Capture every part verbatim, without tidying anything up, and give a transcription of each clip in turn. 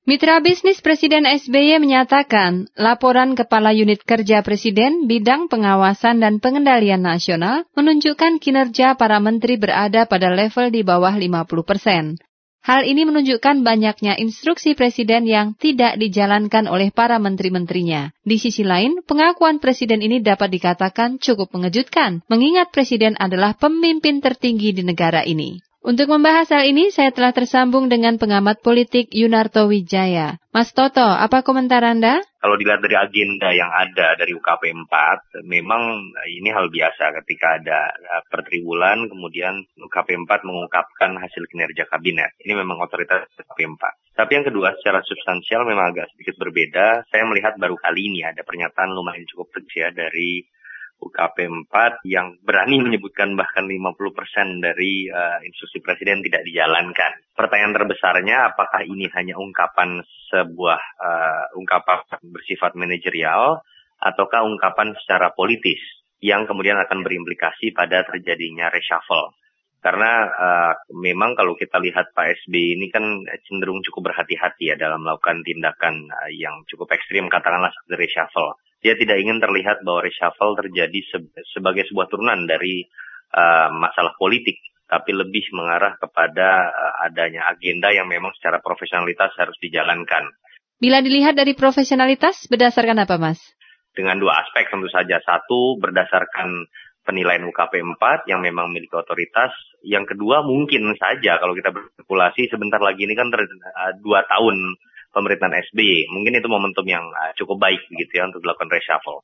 Mitra bisnis Presiden S B Y menyatakan, laporan Kepala Unit Kerja Presiden bidang pengawasan dan pengendalian nasional menunjukkan kinerja para menteri berada pada level di bawah lima puluh persen. Hal ini menunjukkan banyaknya instruksi Presiden yang tidak dijalankan oleh para menteri-menterinya. Di sisi lain, pengakuan Presiden ini dapat dikatakan cukup mengejutkan, mengingat Presiden adalah pemimpin tertinggi di negara ini. Untuk membahas hal ini, saya telah tersambung dengan pengamat politik Yunarto Wijaya. Mas Toto, apa komentar Anda? Kalau dilihat dari agenda yang ada dari U K P empat, memang ini hal biasa ketika ada per triwulan, kemudian U K P empat mengungkapkan hasil kinerja kabinet. Ini memang otoritas U K P empat. Tapi yang kedua, secara substansial memang agak sedikit berbeda. Saya melihat baru kali ini ada pernyataan lumayan cukup tegas ya dari U K P empat yang berani menyebutkan bahkan lima puluh persen dari uh, instruksi Presiden tidak dijalankan. Pertanyaan terbesarnya, apakah ini hanya ungkapan sebuah uh, ungkapan bersifat manajerial ataukah ungkapan secara politis yang kemudian akan berimplikasi pada terjadinya reshuffle? Karena uh, memang kalau kita lihat Pak S B Y ini kan cenderung cukup berhati-hati ya dalam melakukan tindakan uh, yang cukup ekstrim, katakanlah seperti reshuffle. Dia tidak ingin terlihat bahwa reshuffle terjadi se- sebagai sebuah turunan dari uh, masalah politik, tapi lebih mengarah kepada uh, adanya agenda yang memang secara profesionalitas harus dijalankan. Bila dilihat dari profesionalitas, berdasarkan apa, Mas? Dengan dua aspek tentu saja. Satu, berdasarkan penilaian U K P empat yang memang milik otoritas. Yang kedua, mungkin saja kalau kita berspekulasi sebentar lagi ini kan ter, uh, dua tahun pemerintahan S B Y. Mungkin itu momentum yang uh, cukup baik begitu ya untuk dilakukan reshuffle.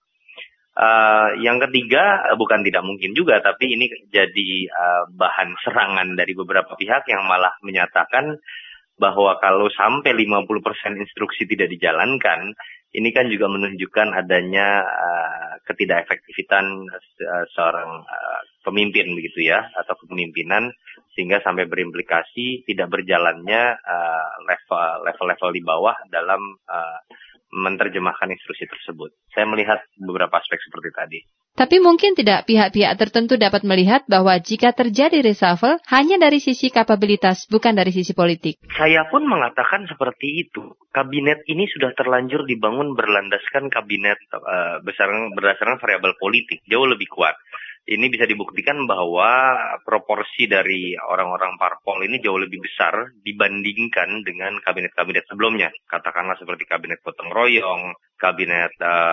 Uh, yang ketiga, uh, bukan tidak mungkin juga, tapi ini jadi uh, bahan serangan dari beberapa pihak yang malah menyatakan bahwa kalau sampai lima puluh persen instruksi tidak dijalankan, ini kan juga menunjukkan adanya uh, ketidakefektifan uh, seorang uh, pemimpin begitu ya, atau kepemimpinan, sehingga sampai berimplikasi tidak berjalannya uh, level level-level di bawah dalam uh, menerjemahkan instruksi tersebut. Saya melihat beberapa aspek seperti tadi. Tapi mungkin tidak pihak-pihak tertentu dapat melihat bahwa jika terjadi reshuffle hanya dari sisi kapabilitas, bukan dari sisi politik. Saya pun mengatakan seperti itu. Kabinet ini sudah terlanjur dibangun berlandaskan kabinet uh, berdasarkan, berdasarkan variabel politik, jauh lebih kuat. Ini bisa dibuktikan bahwa proporsi dari orang-orang parpol ini jauh lebih besar dibandingkan dengan kabinet-kabinet sebelumnya. Katakanlah seperti kabinet gotong royong, kabinet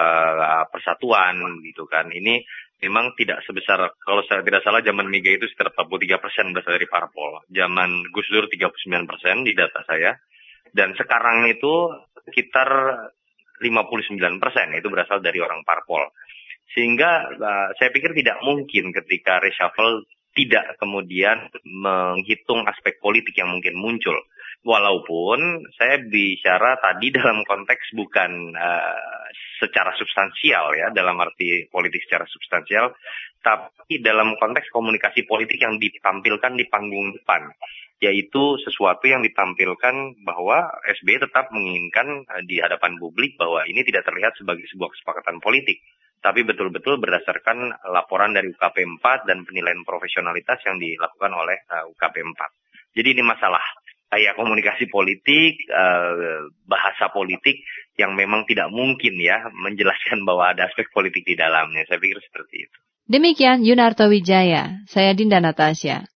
uh, persatuan gitu kan. Ini memang tidak sebesar, kalau saya tidak salah zaman Mega itu sekitar empat puluh tiga persen berasal dari parpol. Zaman Gus Dur tiga puluh sembilan persen di data saya. Dan sekarang itu sekitar lima puluh sembilan persen itu berasal dari orang parpol. Sehingga uh, saya pikir tidak mungkin ketika reshuffle tidak kemudian menghitung aspek politik yang mungkin muncul. Walaupun saya bicara tadi dalam konteks bukan uh, secara substansial ya, dalam arti politik secara substansial, tapi dalam konteks komunikasi politik yang ditampilkan di panggung depan. Yaitu sesuatu yang ditampilkan bahwa S B Y tetap menginginkan uh, di hadapan publik bahwa ini tidak terlihat sebagai sebuah kesepakatan politik, tapi betul-betul berdasarkan laporan dari U K P empat dan penilaian profesionalitas yang dilakukan oleh uh, U K P empat. Jadi ini masalah kayak komunikasi politik, uh, bahasa politik yang memang tidak mungkin ya menjelaskan bahwa ada aspek politik di dalamnya. Saya pikir seperti itu. Demikian Yunarto Wijaya, saya Dinda Natasha.